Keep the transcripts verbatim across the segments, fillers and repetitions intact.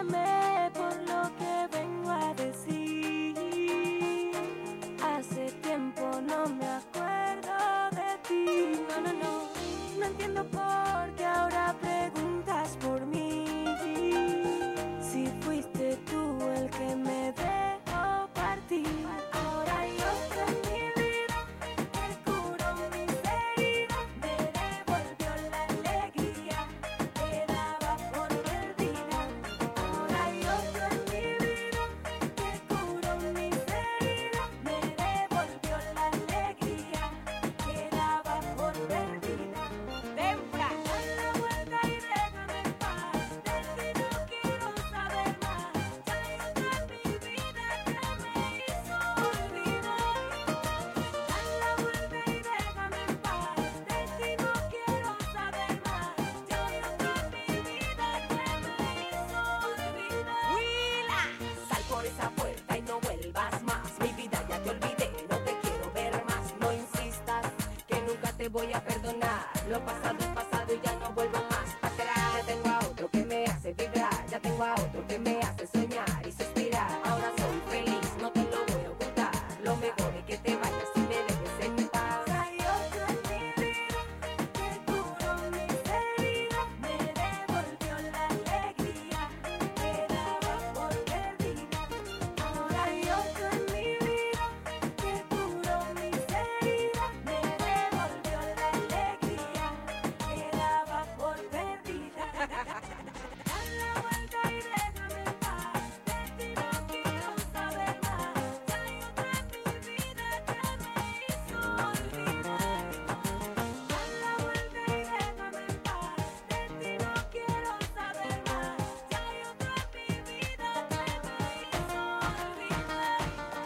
Perdóname por lo que vengo a decir. Hace tiempo no me acuerdo de ti. No, no, no. No entiendo por qué ahora preguntas por mí. Si fuiste tú el que me dejó partir. Ahora hay otro en mi vida que curó mis heridas. Me devolvió la alegría que daba por perdida. Ahora hay otro en mi vida que curó mis heridas. Me devolvió la alegría que daba por perdida. Tempra. Da la vuelta y déjame en paz. De ti no quiero saber más. Ya hay otra en mi vida que me hizo olvidar. Da la vuelta y déjame en paz. De ti no quiero saber más. Ya hay otra en mi vida que me hizo olvidar. Huila. Sal por esa puerta y no vuelvas más. Mi vida ya te olvidé, no te quiero ver más. No insistas, que nunca te voy a perdonar. Lo pasado es pasado y ya no vuelvo más para atrás. Ya tengo a otro que me hace vibrar. Ya tengo a otro que me hace soñar y suspirar. Ahora soy feliz, no te lo voy a ocultar. Lo mejor es que te vayas y me dejes en paz. Hay otro en mi vida que curó mis heridas. Me devolvió la alegría que daba por perdida. Ahora hay otro en mi vida que curó mis heridas. Me devolvió la alegría que daba por perdida. Da la vuelta y déjame en paz. De ti no quiero saber más. Ya hay otra en mi vida que me hizo olvidar. Da la vuelta y déjame en paz. De ti no quiero saber más. Ya hay otra en mi vida que me hizo olvidar.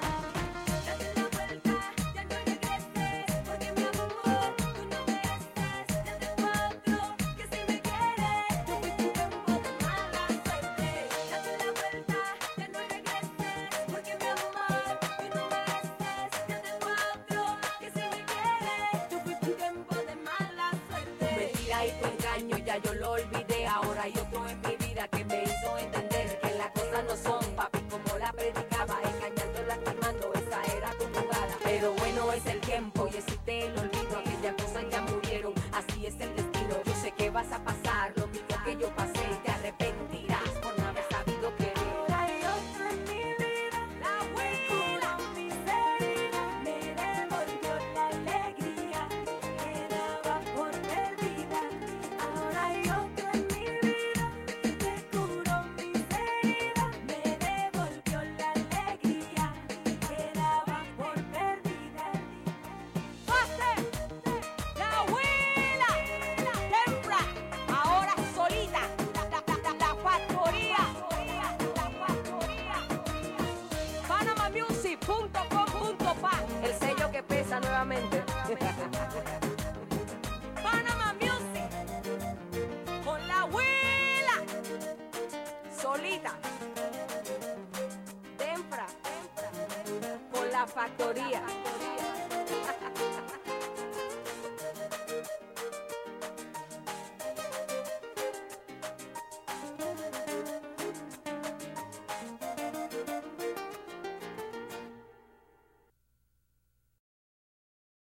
Date la vuelta, ya no regreses, porque mi amor, tú no mereces. Ya tengo a otro que si me quiere, yo fui tu tiempo de mala suerte. Date la vuelta, ya no regreses, porque mi amor, tú no mereces. Ya tengo a otro que si me quiere, yo fui tu tiempo de mala suerte. Mentira y tu engaño ya yo lo olvidé. Ahora hay otro en mi vida que me hizo entender que las cosas no son, papi, como la predicaba. Engañando, lastimando, esa era tu jugada. Pero bueno es el tiempo y existe el olvido. Aquellas cosas ya murieron, así es el destino. Yo sé que vas a pasar lo mismo que yo pasé y te arrepentirás por no haber sabido querer. Ahora hay otro en mi vida La que curó mis heridas. Me devolvió la alegría que daba por perdida. Ahora hay otro en mi vida que curó mis heridas. Me devolvió la alegría que daba por perdida. ¡Pase! La huila, Tempra, ahora solita, la, la, la, la factoría, la factoría, panamamusic punto com punto pa, el sello que pesa nuevamente. Panama Music, con la huila, solita, Tempra, con la factoría.